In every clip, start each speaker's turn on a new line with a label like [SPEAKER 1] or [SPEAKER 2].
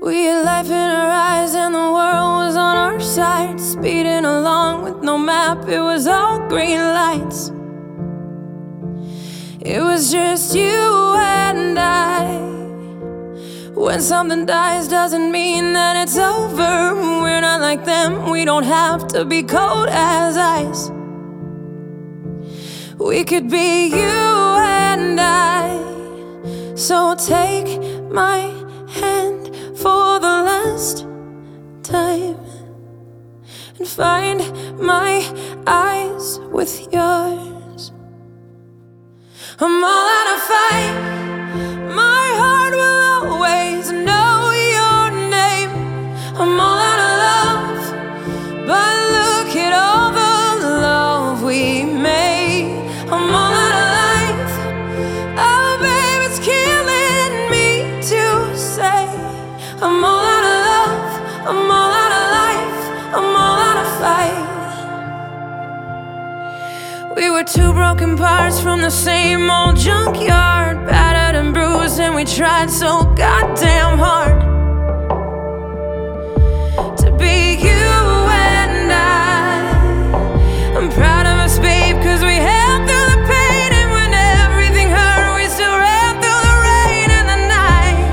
[SPEAKER 1] We had life in our eyes and the world was on our side, speeding along with no map, it was all green lights. It was just you and I. When something dies doesn't mean that it's over. We're not like them, we don't have to be cold as ice. We could be you and I. So take my hand for the last time and find my eyes with yours. I'm all out of fight. My heart will always know your name. I'm all out of love, but look at all the love we made. I'm all out of life. Oh babe, it's killing me to say I'm all out of love, I'm all out of life, I'm all out of fight. We were two broken parts from the same old junkyard, battered and bruised, and we tried so goddamn hard to be you and I. I'm proud of us, babe, cause we held through the pain, and when everything hurt, we still ran through the rain and the night.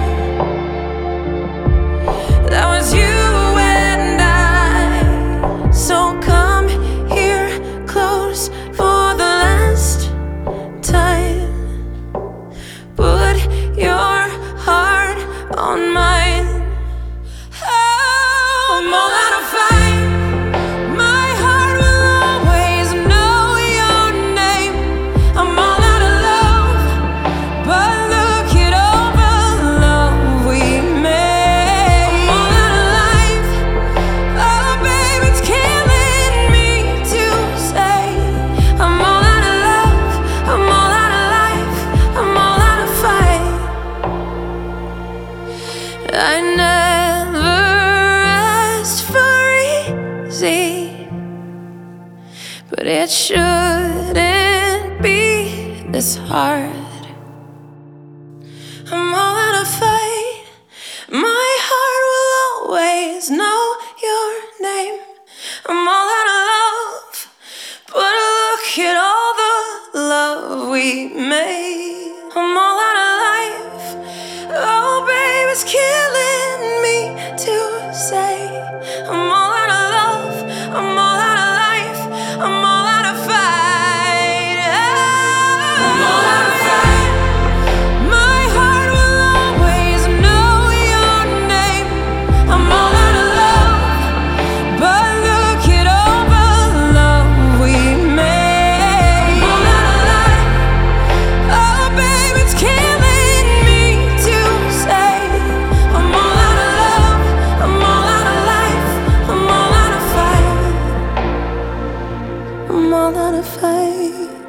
[SPEAKER 1] That was you and I. So come here close for the last time. Put your heart on mine. Oh, I'm all out of fight. My heart will always know your name. I'm all out of love, but look at all the love we made. I'm all out of life. Oh babe, it's killing me to say I'm all out of love, I'm all out of life, I'm all out of fight. I never asked for easy, but it shouldn't be this hard. I'm all out of fight. My heart will always know your name. I'm all out of love, but look at all the love we made. I'm all out of life. Oh babe, it's killing me to say I'm all out of love, I'm all out of life, I'm all out of fight. I'm all out of fight. My heart will always know your name. I'm all out of love, but look at all the love we made. I'm all out of life. Oh babe, it's killing me to say I'm all out of love, I'm all out of life, I'm all out of fight. I'm all out of fight.